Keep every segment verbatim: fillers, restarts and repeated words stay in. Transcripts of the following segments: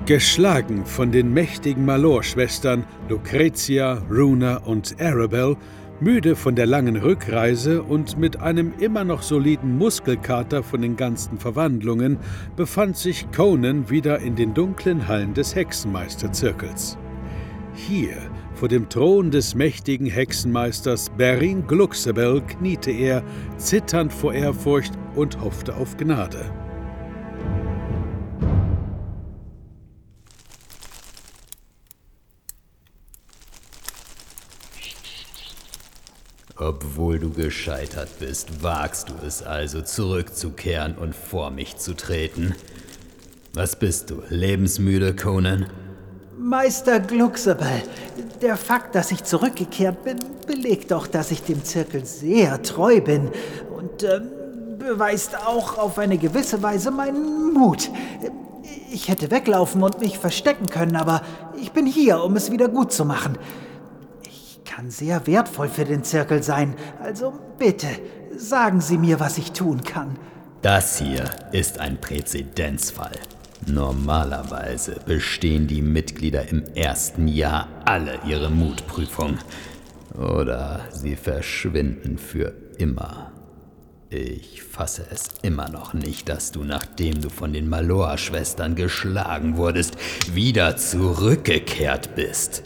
Geschlagen von den mächtigen Malor-Schwestern Lucretia, Runa und Arabelle, müde von der langen Rückreise und mit einem immer noch soliden Muskelkater von den ganzen Verwandlungen, befand sich Conan wieder in den dunklen Hallen des Hexenmeisterzirkels. Hier, vor dem Thron des mächtigen Hexenmeisters Berin Glucksebel, kniete er, zitternd vor Ehrfurcht und hoffte auf Gnade. Obwohl du gescheitert bist, wagst du es also, zurückzukehren und vor mich zu treten. Was bist du, lebensmüde, Conan? Meister Glucksebel, der Fakt, dass ich zurückgekehrt bin, belegt doch, dass ich dem Zirkel sehr treu bin und äh, beweist auch auf eine gewisse Weise meinen Mut. Ich hätte weglaufen und mich verstecken können, aber ich bin hier, um es wieder gut zu machen. Kann sehr wertvoll für den Zirkel sein, also bitte, sagen Sie mir, was ich tun kann. Das hier ist ein Präzedenzfall. Normalerweise bestehen die Mitglieder im ersten Jahr alle ihre Mutprüfung. Oder sie verschwinden für immer. Ich fasse es immer noch nicht, dass du, nachdem du von den Malor-Schwestern geschlagen wurdest, wieder zurückgekehrt bist.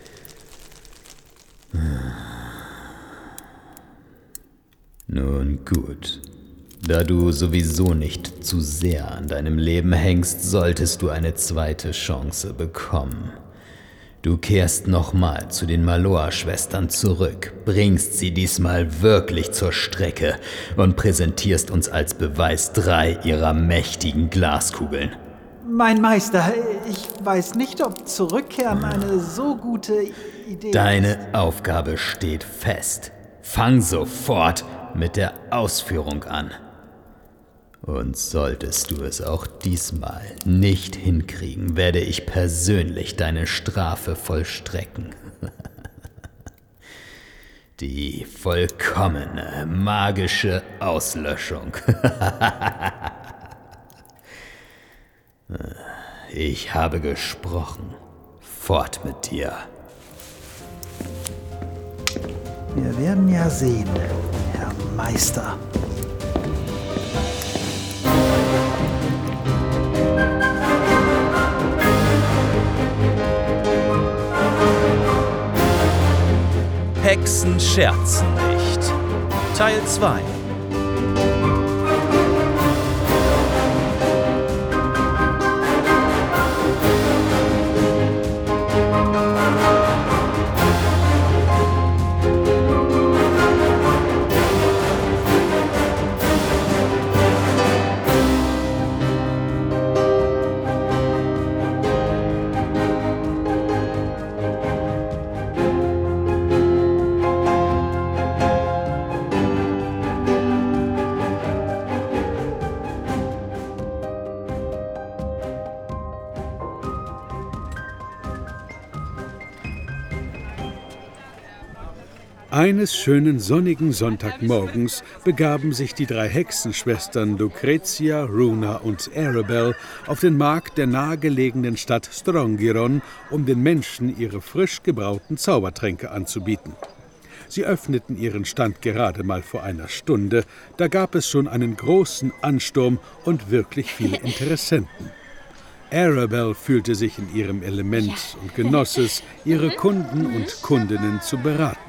Nun gut, da du sowieso nicht zu sehr an deinem Leben hängst, solltest du eine zweite Chance bekommen. Du kehrst nochmal zu den Malor-Schwestern zurück, bringst sie diesmal wirklich zur Strecke und präsentierst uns als Beweis drei ihrer mächtigen Glaskugeln. Mein Meister, ich weiß nicht, ob Zurückkehren eine so gute Idee ist. Deine Aufgabe steht fest. Fang sofort mit der Ausführung an. Und solltest du es auch diesmal nicht hinkriegen, werde ich persönlich deine Strafe vollstrecken. Die vollkommene magische Auslöschung. Ich habe gesprochen. Fort mit dir. Wir werden ja sehen, Herr Meister. Hexen scherzen nicht. Teil zwei. Eines schönen sonnigen Sonntagmorgens begaben sich die drei Hexenschwestern Lucretia, Runa und Arabelle auf den Markt der nahegelegenen Stadt Strongyron, um den Menschen ihre frisch gebrauten Zaubertränke anzubieten. Sie öffneten ihren Stand gerade mal vor einer Stunde, da gab es schon einen großen Ansturm und wirklich viele Interessenten. Arabelle fühlte sich in ihrem Element und genoss es, ihre Kunden und Kundinnen zu beraten.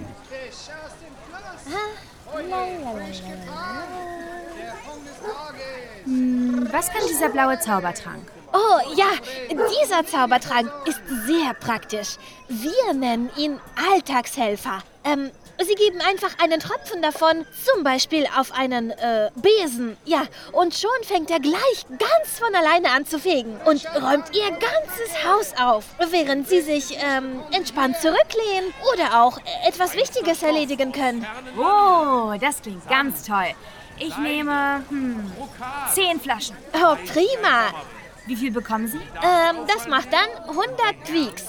Hm, was kann dieser blaue Zaubertrank? Oh ja, dieser Zaubertrank ist sehr praktisch. Wir nennen ihn Alltagshelfer. Ähm, Sie geben einfach einen Tropfen davon, zum Beispiel auf einen äh, Besen, ja, und schon fängt er gleich ganz von alleine an zu fegen und räumt Ihr ganzes Haus auf, während Sie sich ähm, entspannt zurücklehnen oder auch etwas Wichtiges erledigen können. Oh, das klingt ganz toll. Ich nehme hm, zehn Flaschen. Oh, prima. Wie viel bekommen Sie? Ähm, das macht dann hundert Tweaks.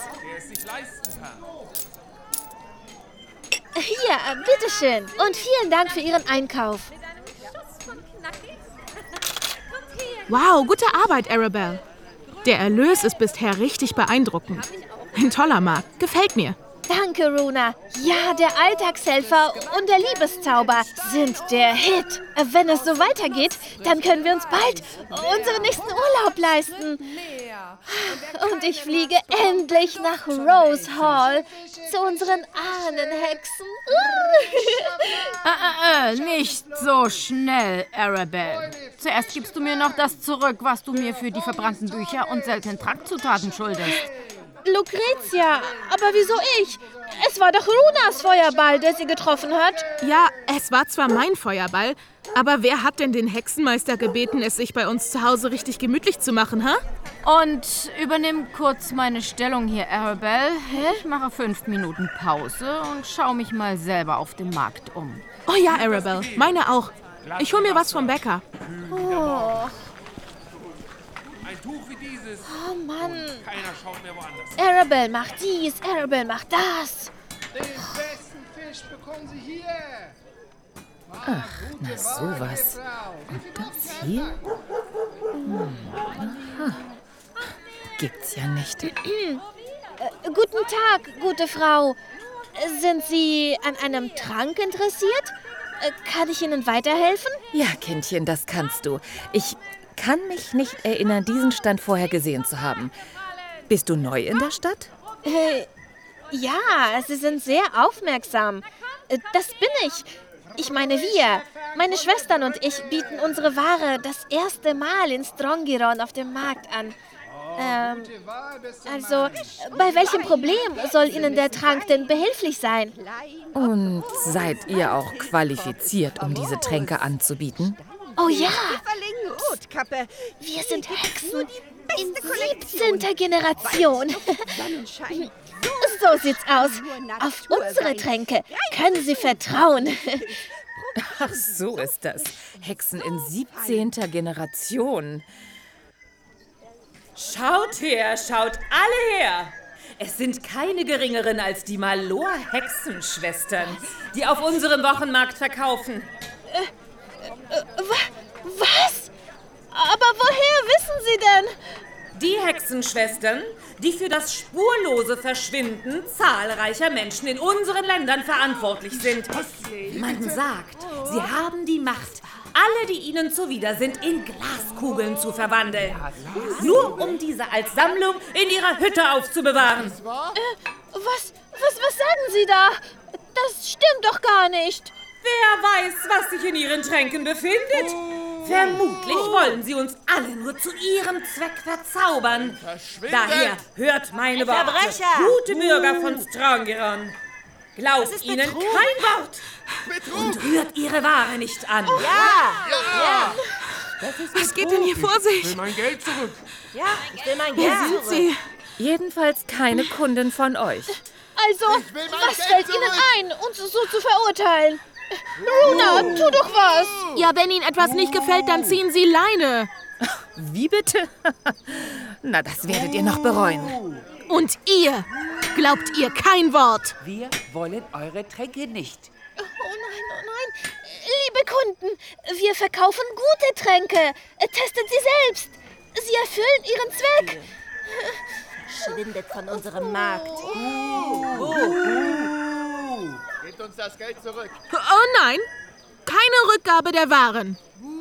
Hier, äh, bitteschön. Und vielen Dank für Ihren Einkauf. Wow, gute Arbeit, Arabelle. Der Erlös ist bisher richtig beeindruckend. Ein toller Markt, gefällt mir. Danke, Runa. Ja, der Alltagshelfer und der Liebeszauber sind der Hit. Wenn es so weitergeht, dann können wir uns bald unseren nächsten Urlaub leisten. Und ich fliege endlich nach Rose Hall zu unseren Ahnenhexen. äh, äh, nicht so schnell, Arabelle. Zuerst gibst du mir noch das zurück, was du mir für die verbrannten Bücher und seltenen Trankzutaten schuldest. Lucretia, aber wieso ich? Es war doch Runas Feuerball, der sie getroffen hat. Ja, es war zwar mein Feuerball, aber wer hat denn den Hexenmeister gebeten, es sich bei uns zu Hause richtig gemütlich zu machen, ha? Und übernimm kurz meine Stellung hier, Arabelle. Ich mache fünf Minuten Pause und schaue mich mal selber auf dem Markt um. Oh ja, Arabelle, meine auch. Ich hol mir was vom Bäcker. Oh. Ein Tuch wie dieses. Oh Mann. Keiner schaut mehr woanders. Arabelle macht dies, Arabelle macht das. Den besten Fisch bekommen Sie hier. Ach, na sowas. Und das hier? Hm. Aha. Gibt's ja nicht. äh, guten Tag, gute Frau. Sind Sie an einem Trank interessiert? Äh, kann ich Ihnen weiterhelfen? Ja, Kindchen, das kannst du. Ich kann mich nicht erinnern, diesen Stand vorher gesehen zu haben. Bist du neu in der Stadt? Äh, ja, Sie sind sehr aufmerksam. Äh, das bin ich. Ich meine wir. Meine Schwestern und ich bieten unsere Ware das erste Mal in Strongyron auf dem Markt an. Ähm, also, bei welchem Problem soll Ihnen der Trank denn behilflich sein? Und seid ihr auch qualifiziert, um diese Tränke anzubieten? Oh ja! Wir sind Hexen in siebzehnter Generation. So sieht's aus. Auf unsere Tränke können Sie vertrauen. Ach, so ist das. Hexen in siebzehnter Generation. Schaut her, schaut alle her! Es sind keine geringeren als die Malor-Hexenschwestern, die auf unserem Wochenmarkt verkaufen. Äh, äh, was? Aber woher wissen Sie denn? Die Hexenschwestern, die für das spurlose Verschwinden zahlreicher Menschen in unseren Ländern verantwortlich sind. Man sagt, sie haben die Macht, alle, die ihnen zuwider sind, in Glaskugeln zu verwandeln. Nur um diese als Sammlung in ihrer Hütte aufzubewahren. Äh, was, was, was sagen Sie da? Das stimmt doch gar nicht. Wer weiß, was sich in ihren Tränken befindet? Vermutlich wollen sie uns alle nur zu ihrem Zweck verzaubern. Daher hört meine Worte, gute Bürger von Strongyron. Glaubt ihnen kein Wort und rührt ihre Ware nicht an. Ja, ja. Das ist was geht denn hier vor sich? Ich will mein Geld zurück. Ja, ich will mein Wer Geld sind zurück. Sie? Jedenfalls keine Kundin von euch. Also, was fällt Ihnen ein, uns so zu verurteilen? Runa, tu doch was! Ja, wenn Ihnen etwas nicht gefällt, dann ziehen Sie Leine. Wie bitte? Na, das werdet ihr noch bereuen. Und ihr? Glaubt ihr kein Wort? Wir wollen eure Tränke nicht. Oh nein, oh nein. Liebe Kunden, wir verkaufen gute Tränke. Testet sie selbst. Sie erfüllen ihren Zweck. Schwindet von unserem Markt. Gebt uns das Geld zurück. Oh nein, keine Rückgabe der Waren.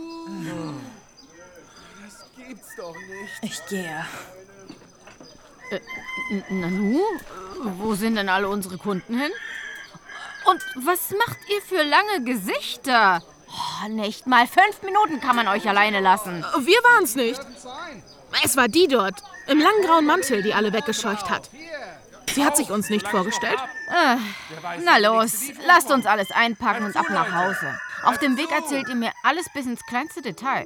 Das gibt's doch nicht. Ich gehe. Äh, Nanu, wo sind denn alle unsere Kunden hin? Und was macht ihr für lange Gesichter? Oh, nicht mal fünf Minuten kann man euch alleine lassen. Wir waren's nicht. Es war die dort, im langen grauen Mantel, die alle weggescheucht hat. Sie hat sich uns nicht vorgestellt. Äh, na los, lasst uns alles einpacken und ab nach Hause. Auf dem Weg erzählt ihr mir alles bis ins kleinste Detail.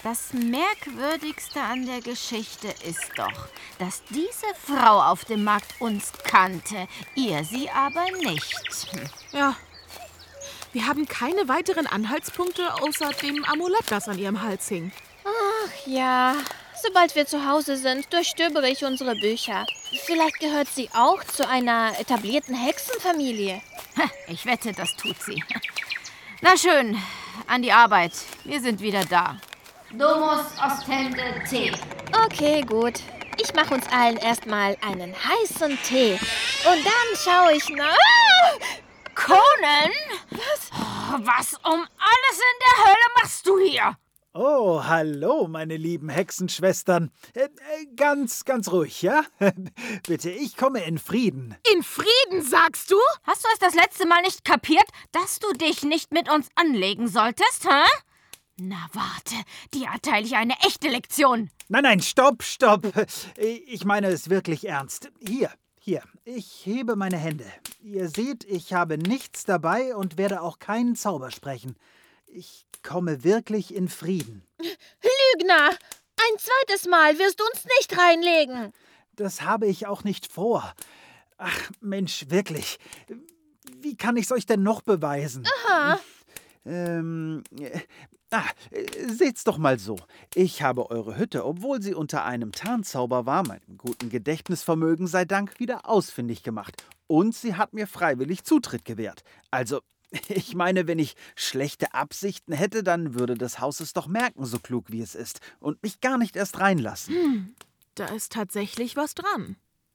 Das Merkwürdigste an der Geschichte ist doch, dass diese Frau auf dem Markt uns kannte, ihr sie aber nicht. Ja, wir haben keine weiteren Anhaltspunkte außer dem Amulett, das an ihrem Hals hing. Ach ja, sobald wir zu Hause sind, durchstöbere ich unsere Bücher. Vielleicht gehört sie auch zu einer etablierten Hexenfamilie. Ich wette, das tut sie. Na schön, an die Arbeit. Wir sind wieder da. Domus ostende Tee. Okay, gut. Ich mache uns allen erstmal einen heißen Tee. Und dann schaue ich nach... Ah! Conan? Was? Was um alles in der Hölle machst du hier? Oh, hallo, meine lieben Hexenschwestern. Äh, äh, ganz, ganz ruhig, ja? Bitte, ich komme in Frieden. In Frieden, sagst du? Hast du es das letzte Mal nicht kapiert, dass du dich nicht mit uns anlegen solltest, hä? Na warte, dir erteile ich eine echte Lektion. Nein, nein, stopp, stopp. Ich meine es wirklich ernst. Hier, hier, ich hebe meine Hände. Ihr seht, ich habe nichts dabei und werde auch keinen Zauber sprechen. Ich komme wirklich in Frieden. Lügner! Ein zweites Mal wirst du uns nicht reinlegen. Das habe ich auch nicht vor. Ach, Mensch, wirklich. Wie kann ich's euch denn noch beweisen? Aha. Ähm, äh, ah, seht's doch mal so. Ich habe eure Hütte, obwohl sie unter einem Tarnzauber war, meinem guten Gedächtnisvermögen sei Dank, wieder ausfindig gemacht. Und sie hat mir freiwillig Zutritt gewährt. Also, ich meine, wenn ich schlechte Absichten hätte, dann würde das Haus es doch merken, so klug wie es ist, und mich gar nicht erst reinlassen. Hm, da ist tatsächlich was dran.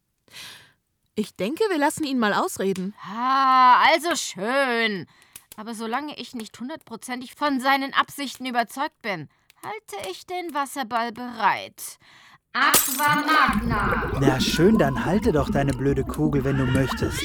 Ich denke, wir lassen ihn mal ausreden. Ah, also schön. Aber solange ich nicht hundertprozentig von seinen Absichten überzeugt bin, halte ich den Wasserball bereit. Aqua Magna. Na schön, dann halte doch deine blöde Kugel, wenn du möchtest.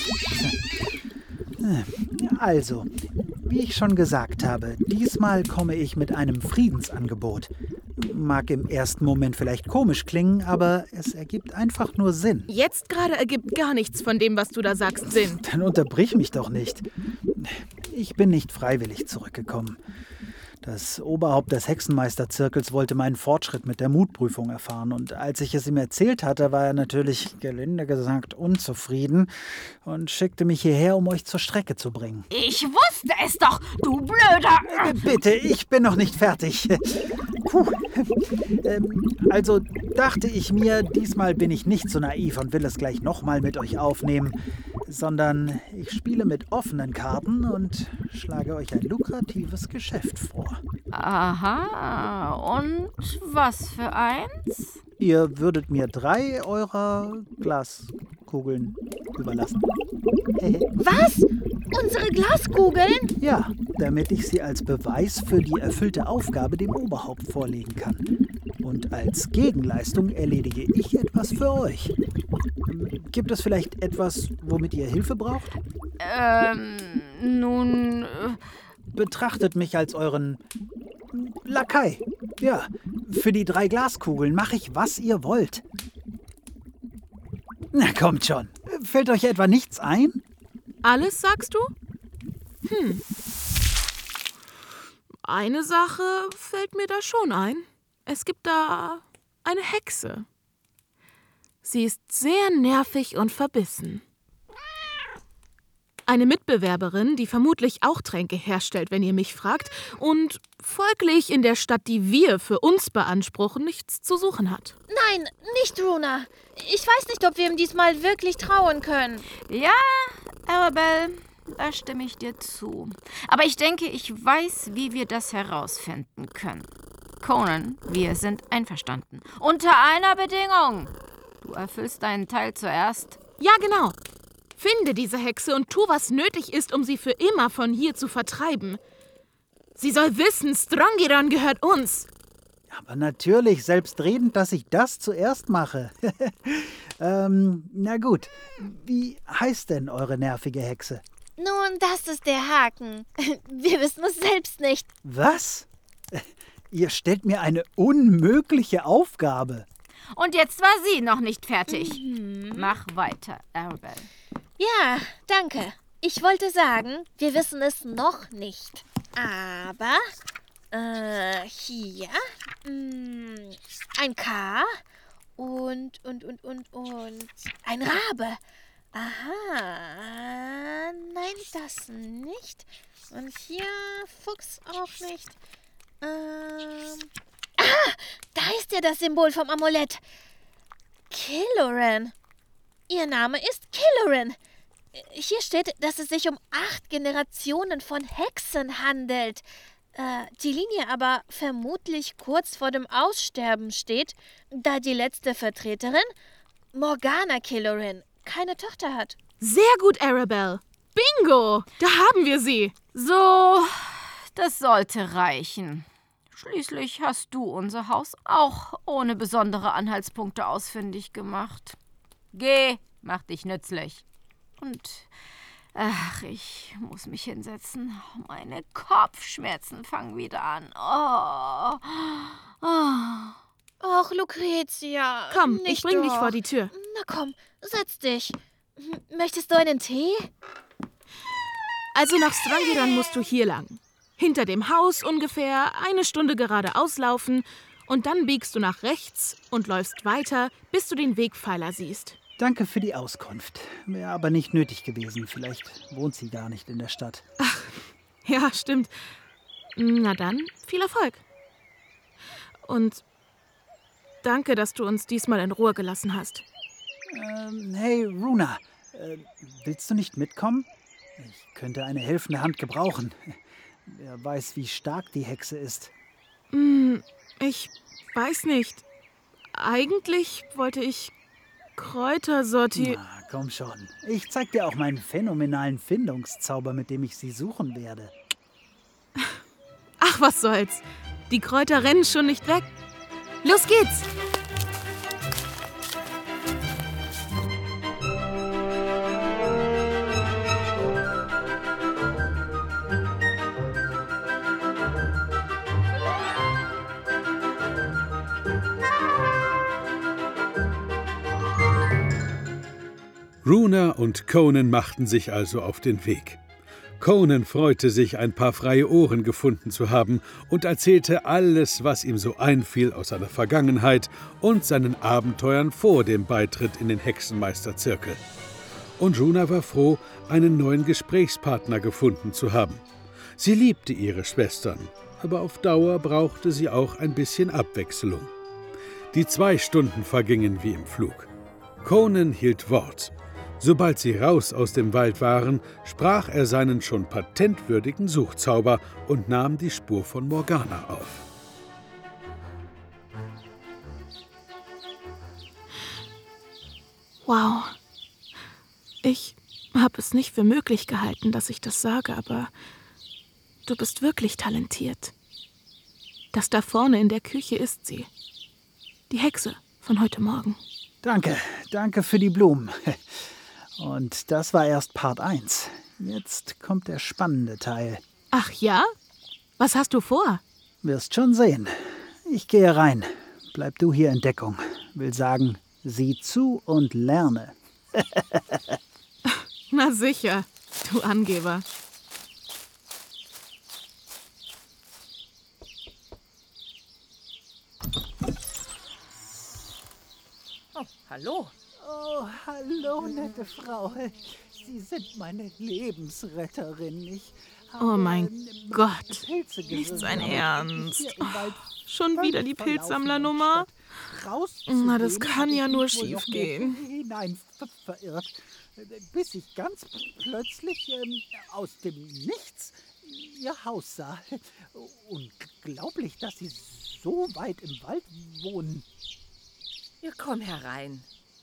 Also, wie ich schon gesagt habe, diesmal komme ich mit einem Friedensangebot. Mag im ersten Moment vielleicht komisch klingen, aber es ergibt einfach nur Sinn. Jetzt gerade ergibt gar nichts von dem, was du da sagst, Sinn. Dann unterbrich mich doch nicht. Ich bin nicht freiwillig zurückgekommen. Das Oberhaupt des Hexenmeisterzirkels wollte meinen Fortschritt mit der Mutprüfung erfahren. Und als ich es ihm erzählt hatte, war er natürlich, gelinde gesagt, unzufrieden und schickte mich hierher, um euch zur Strecke zu bringen. Ich wusste es doch, du Blöder! Äh, bitte, ich bin noch nicht fertig. Puh. Ähm, also dachte ich mir, diesmal bin ich nicht so naiv und will es gleich nochmal mit euch aufnehmen, sondern ich spiele mit offenen Karten und schlage euch ein lukratives Geschäft vor. Aha, und was für eins? Ihr würdet mir drei eurer Glaskugeln überlassen. Was? Unsere Glaskugeln? Ja, damit ich sie als Beweis für die erfüllte Aufgabe dem Oberhaupt vorlegen kann. Und als Gegenleistung erledige ich etwas für euch. Gibt es vielleicht etwas, womit ihr Hilfe braucht? Ähm, nun... Äh Betrachtet mich als euren Lakai. Ja, für die drei Glaskugeln mache ich, was ihr wollt. Na, kommt schon. Fällt euch etwa nichts ein? Alles, sagst du? Hm. Eine Sache fällt mir da schon ein. Es gibt da eine Hexe. Sie ist sehr nervig und verbissen. Eine Mitbewerberin, die vermutlich auch Tränke herstellt, wenn ihr mich fragt, und folglich in der Stadt, die wir für uns beanspruchen, nichts zu suchen hat. Nein, nicht Runa. Ich weiß nicht, ob wir ihm diesmal wirklich trauen können. Ja, Arabelle, da stimme ich dir zu. Aber ich denke, ich weiß, wie wir das herausfinden können. Conan, wir sind einverstanden. Unter einer Bedingung. Du erfüllst deinen Teil zuerst. Ja, genau. Finde diese Hexe und tu, was nötig ist, um sie für immer von hier zu vertreiben. Sie soll wissen, Strongyron gehört uns. Aber natürlich, selbstredend, dass ich das zuerst mache. ähm, na gut, wie heißt denn eure nervige Hexe? Nun, das ist der Haken. Wir wissen es selbst nicht. Was? Ihr stellt mir eine unmögliche Aufgabe. Und jetzt war sie noch nicht fertig. Mhm. Mach weiter, Arabelle. Ja, danke. Ich wollte sagen, wir wissen es noch nicht. Aber, äh, hier, Mm, ein K und, und, und, und, und ein Rabe. Aha, nein, das nicht. Und hier Fuchs auch nicht. Ähm, ah, da ist ja das Symbol vom Amulett. Killoran. Ihr Name ist Killoran. Hier steht, dass es sich um acht Generationen von Hexen handelt. Äh, die Linie aber vermutlich kurz vor dem Aussterben steht, da die letzte Vertreterin, Morgana Killoran, keine Tochter hat. Sehr gut, Arabelle. Bingo! Da haben wir sie. So, das sollte reichen. Schließlich hast du unser Haus auch ohne besondere Anhaltspunkte ausfindig gemacht. Geh, mach dich nützlich. Und, ach, ich muss mich hinsetzen. Meine Kopfschmerzen fangen wieder an. Oh, oh. Och, Lucretia. Komm, nicht ich bring doch. dich vor die Tür. Na komm, setz dich. M- Möchtest du einen Tee? Also nach Strongyron musst du hier lang. Hinter dem Haus ungefähr eine Stunde geradeaus laufen und dann biegst du nach rechts und läufst weiter, bis du den Wegpfeiler siehst. Danke für die Auskunft. Wäre aber nicht nötig gewesen. Vielleicht wohnt sie gar nicht in der Stadt. Ach, ja, stimmt. Na dann, viel Erfolg. Und danke, dass du uns diesmal in Ruhe gelassen hast. Ähm, hey, Runa, äh, willst du nicht mitkommen? Ich könnte eine helfende Hand gebrauchen. Wer weiß, wie stark die Hexe ist. Hm, ich weiß nicht. Eigentlich wollte ich Kräuter sortieren. Na, komm schon. Ich zeig dir auch meinen phänomenalen Findungszauber, mit dem ich sie suchen werde. Ach, was soll's. Die Kräuter rennen schon nicht weg. Los geht's! Runa und Conan machten sich also auf den Weg. Conan freute sich, ein paar freie Ohren gefunden zu haben und erzählte alles, was ihm so einfiel aus seiner Vergangenheit und seinen Abenteuern vor dem Beitritt in den Hexenmeisterzirkel. Und Runa war froh, einen neuen Gesprächspartner gefunden zu haben. Sie liebte ihre Schwestern, aber auf Dauer brauchte sie auch ein bisschen Abwechslung. Die zwei Stunden vergingen wie im Flug. Conan hielt Wort. Sobald sie raus aus dem Wald waren, sprach er seinen schon patentwürdigen Suchzauber und nahm die Spur von Morgana auf. Wow. Ich habe es nicht für möglich gehalten, dass ich das sage, aber du bist wirklich talentiert. Das da vorne in der Küche ist sie. Die Hexe von heute Morgen. Danke, danke für die Blumen. Und das war erst Part eins. Jetzt kommt der spannende Teil. Ach ja? Was hast du vor? Wirst schon sehen. Ich gehe rein. Bleib du hier in Deckung. Will sagen, sieh zu und lerne. Na sicher, du Angeber. Oh, hallo. Oh, hallo, nette Frau. Sie sind meine Lebensretterin. Ich Oh mein ähm, Gott, Pilze nicht gesucht, sein aber Ernst. hier im Wald Schon wieder die völlig Pilzsammlernummer? verlaufen, rauszugehen, Na, das kann ja habe ich nur mich wohl noch schief mehr gehen. hinein ver verirrt, bis ich ganz plötzlich ähm, aus dem Nichts ihr Haus sah. Unglaublich, dass Sie so weit im Wald wohnen. Ja, komm herein.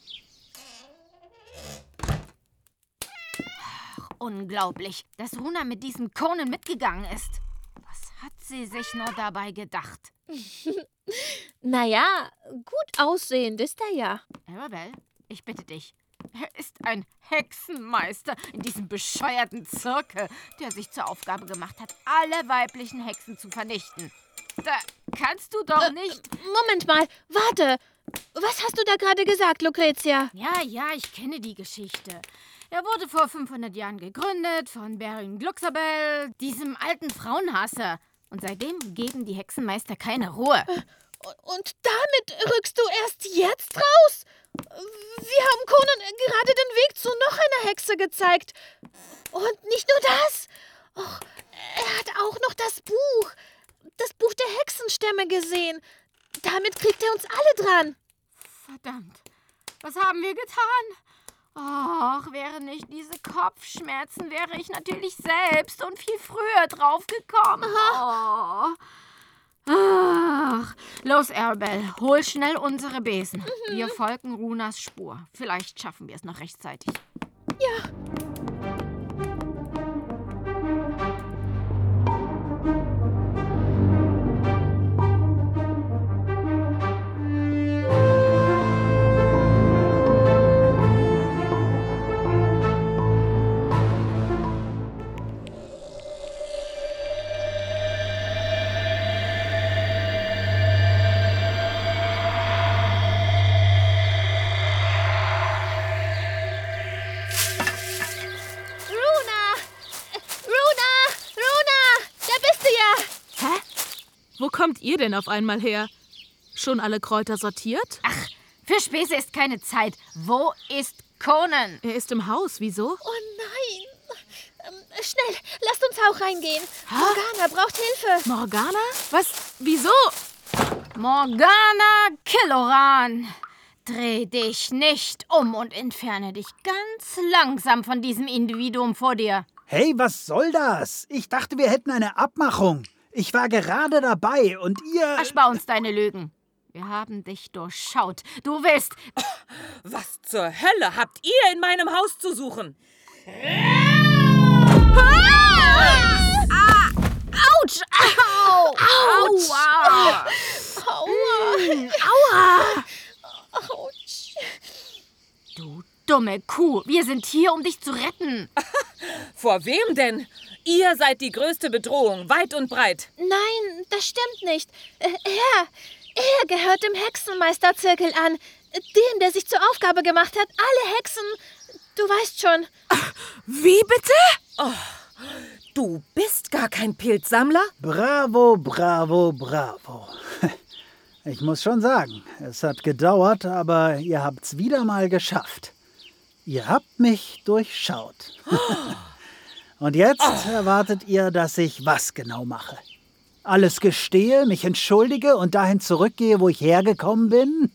Ach, unglaublich, dass Runa mit diesem Conan mitgegangen ist. Was hat sie sich nur dabei gedacht? Naja, gut aussehend ist er ja. Arabelle, ich bitte dich. Er ist ein Hexenmeister in diesem bescheuerten Zirkel, der sich zur Aufgabe gemacht hat, alle weiblichen Hexen zu vernichten. Da kannst du doch nicht... Äh, Moment mal, warte. Was hast du da gerade gesagt, Lucretia? Ja, ja, ich kenne die Geschichte. Er wurde vor fünfhundert Jahren gegründet von Baron Glucksabel, diesem alten Frauenhasser. Und seitdem geben die Hexenmeister keine Ruhe. Und damit rückst du erst jetzt raus? Wir haben Conan gerade den Weg zu noch einer Hexe gezeigt. Und nicht nur das. Och, er hat auch noch das Buch. Das Buch der Hexenstämme gesehen. Damit kriegt er uns alle dran. Verdammt. Was haben wir getan? Och, wären nicht diese Kopfschmerzen, wäre ich natürlich selbst und viel früher drauf gekommen. Oh. Ach, los, Arabelle, hol schnell unsere Besen. Mhm. Wir folgen Runas Spur. Vielleicht schaffen wir es noch rechtzeitig. Ja. Wo kommt ihr denn auf einmal her? Schon alle Kräuter sortiert? Ach, für Späße ist keine Zeit. Wo ist Conan? Er ist im Haus. Wieso? Oh nein. Ähm, schnell, lasst uns auch reingehen. Ha? Morgana braucht Hilfe. Morgana? Was? Wieso? Morgana Killoran. Dreh dich nicht um und entferne dich ganz langsam von diesem Individuum vor dir. Hey, was soll das? Ich dachte, wir hätten eine Abmachung. Ich war gerade dabei und ihr... Erspar uns deine Lügen. Wir haben dich durchschaut. Du willst... Was zur Hölle habt ihr in meinem Haus zu suchen? Ah! Autsch! Au! Autsch! Aua! Aua! Aua! Autsch! Du dumme Kuh, wir sind hier, um dich zu retten. Vor wem denn? Ihr seid die größte Bedrohung, weit und breit. Nein, das stimmt nicht. Er, er gehört dem Hexenmeisterzirkel an. Den, der sich zur Aufgabe gemacht hat, alle Hexen, du weißt schon. Wie bitte? Oh, du bist gar kein Pilzsammler? Bravo, bravo, bravo. Ich muss schon sagen, es hat gedauert, aber ihr habt's wieder mal geschafft. Ihr habt mich durchschaut. Und jetzt oh. erwartet ihr, dass ich was genau mache? Alles gestehe, mich entschuldige und dahin zurückgehe, wo ich hergekommen bin?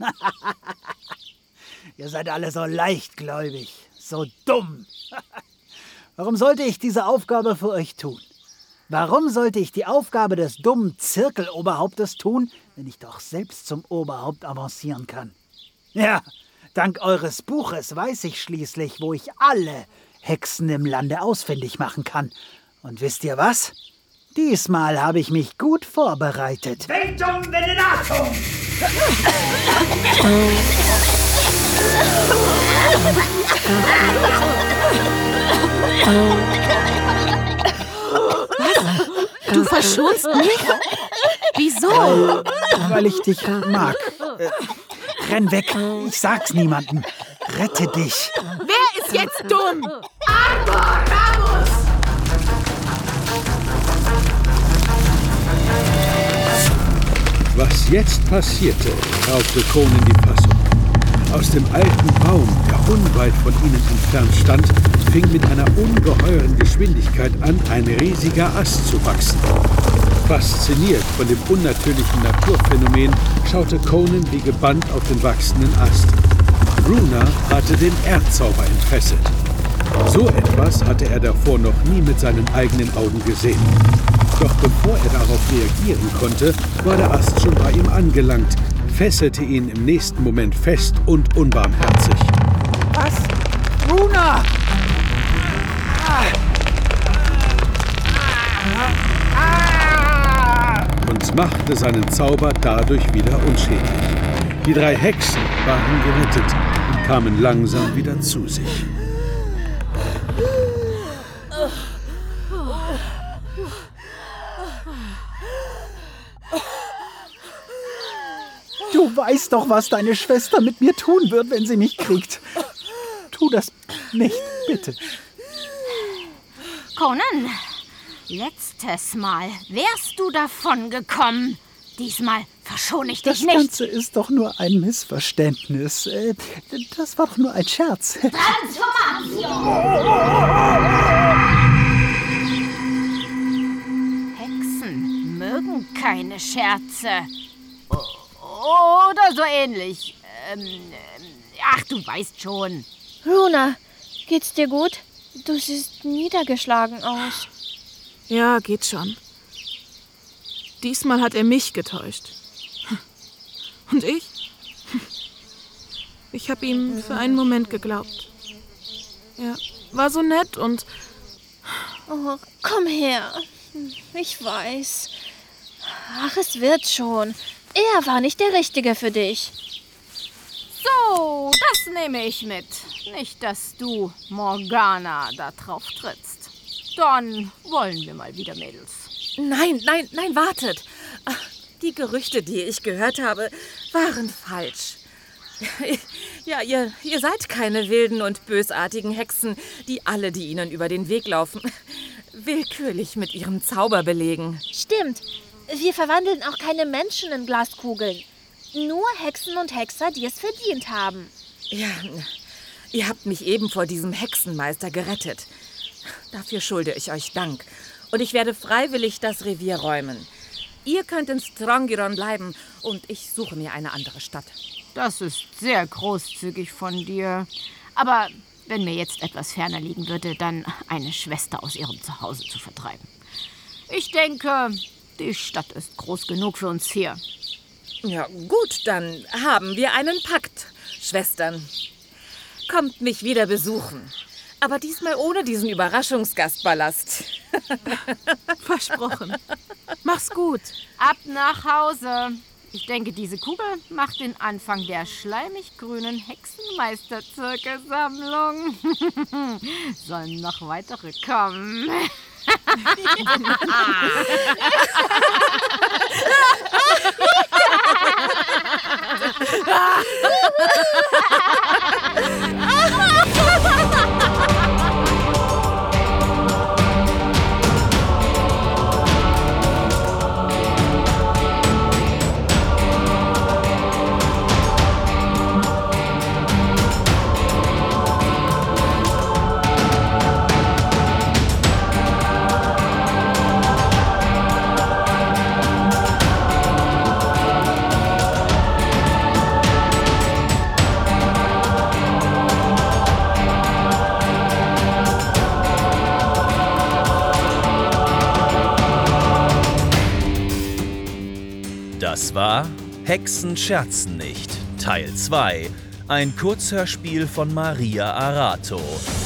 Ihr seid alle so leichtgläubig, so dumm. Warum sollte ich diese Aufgabe für euch tun? Warum sollte ich die Aufgabe des dummen Zirkeloberhauptes tun, wenn ich doch selbst zum Oberhaupt avancieren kann? Ja, dank eures Buches weiß ich schließlich, wo ich alle Hexen im Lande ausfindig machen kann. Und wisst ihr was? Diesmal habe ich mich gut vorbereitet. Ventum Venenatum! Was? Du verschonst mich? Wieso? Weil, weil ich dich mag. Äh, renn weg, ich sag's niemandem. Rette dich. Wer ist jetzt dumm? Arthur Ramus! Was jetzt passierte, raubte Conan die Fassung. Aus dem alten Baum, der unweit von ihnen entfernt stand, fing mit einer ungeheuren Geschwindigkeit an, ein riesiger Ast zu wachsen. Fasziniert von dem unnatürlichen Naturphänomen, schaute Conan wie gebannt auf den wachsenden Ast. Runa hatte den Erdzauber entfesselt. So etwas hatte er davor noch nie mit seinen eigenen Augen gesehen. Doch bevor er darauf reagieren konnte, war der Ast schon bei ihm angelangt, fesselte ihn im nächsten Moment fest und unbarmherzig. Was? Runa! Und machte seinen Zauber dadurch wieder unschädlich. Die drei Hexen waren gerettet und kamen langsam wieder zu sich. Du weißt doch, was deine Schwester mit mir tun wird, wenn sie mich kriegt. Tu das nicht, bitte. Conan, letztes Mal wärst du davon gekommen. Diesmal verschone ich Das dich nicht. Ganze ist doch nur ein Missverständnis. Äh, Das war doch nur ein Scherz. Hexen mögen keine Scherze. O- Oder so ähnlich. Ähm, ähm, ach, du weißt schon. Runa, geht's dir gut? Du siehst niedergeschlagen aus. Ja, geht schon. Diesmal hat er mich getäuscht. Und ich? Ich habe ihm für einen Moment geglaubt. Er war so nett und... Oh, komm her. Ich weiß. Ach, es wird schon. Er war nicht der Richtige für dich. So, das nehme ich mit. Nicht, dass du, Morgana, da drauf trittst. Dann wollen wir mal wieder, Mädels. Nein, nein, nein, wartet. Ach, die Gerüchte, die ich gehört habe, waren falsch. Ja, ihr, ihr seid keine wilden und bösartigen Hexen, die alle, die ihnen über den Weg laufen, willkürlich mit ihrem Zauber belegen. Stimmt. Wir verwandeln auch keine Menschen in Glaskugeln. Nur Hexen und Hexer, die es verdient haben. Ja, ihr habt mich eben vor diesem Hexenmeister gerettet. Dafür schulde ich euch Dank. Und ich werde freiwillig das Revier räumen. Ihr könnt in Strongyron bleiben und ich suche mir eine andere Stadt. Das ist sehr großzügig von dir. Aber wenn mir jetzt etwas ferner liegen würde, dann eine Schwester aus ihrem Zuhause zu vertreiben. Ich denke, die Stadt ist groß genug für uns hier. Ja, gut, dann haben wir einen Pakt, Schwestern. Kommt mich wieder besuchen. Aber diesmal ohne diesen Überraschungsgastballast. Versprochen. Mach's gut. Ab nach Hause. Ich denke, diese Kugel macht den Anfang der schleimig-grünen Hexenmeister-Zirkelsammlung. Sollen noch weitere kommen? Das war Hexen scherzen nicht, Teil zwei, ein Kurzhörspiel von Maria Arato.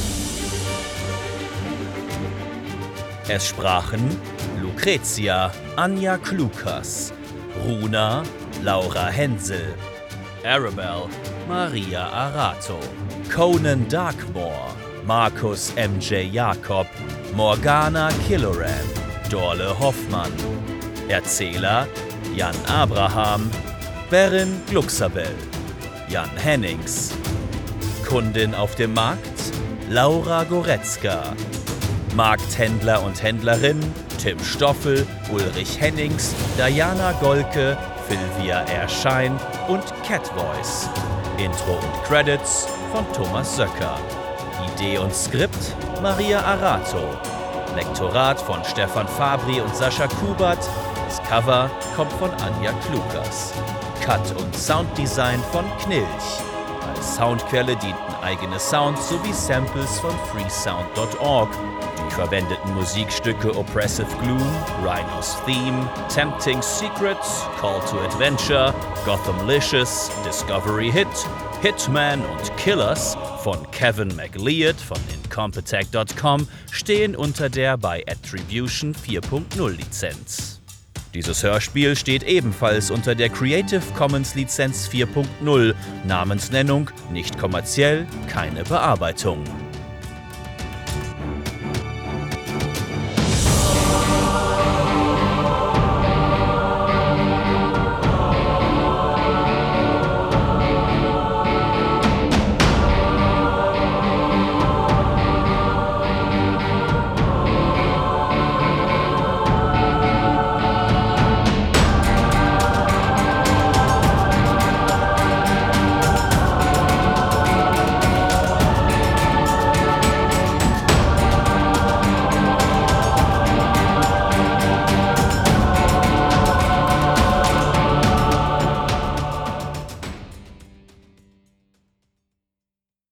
Es sprachen Lucretia, Anja Klukas, Runa, Laura Hensel, Arabelle, Maria Arato, Conan Darkmoor, Markus M J Jakob, Morgana Killoran, Dorle Hoffmann, Erzähler Jan Abraham, Berin Glucksabel, Jan Hennings, Kundin auf dem Markt Laura Goretzka, Markthändler und Händlerin Tim Stoffel, Ulrich Hennings, Diana Golke, Sylvia Erschein und Catvoice. Intro und Credits von Thomas Söcker. Idee und Skript Maria Arato. Lektorat von Stefan Fabri und Sascha Kubert. Das Cover kommt von Anja Klukas. Cut und Sounddesign von Knilch. Als Soundquelle dienten eigene Sounds sowie Samples von freesound Punkt org. Die verwendeten Musikstücke Oppressive Gloom, Rhinos Theme, Tempting Secrets, Call to Adventure, Gothamlicious, Discovery Hit, Hitman und Killers von Kevin MacLeod von Incompetech Punkt com stehen unter der bei Attribution vier Punkt null Lizenz. Dieses Hörspiel steht ebenfalls unter der Creative Commons Lizenz vier Punkt null, Namensnennung nicht kommerziell, keine Bearbeitung.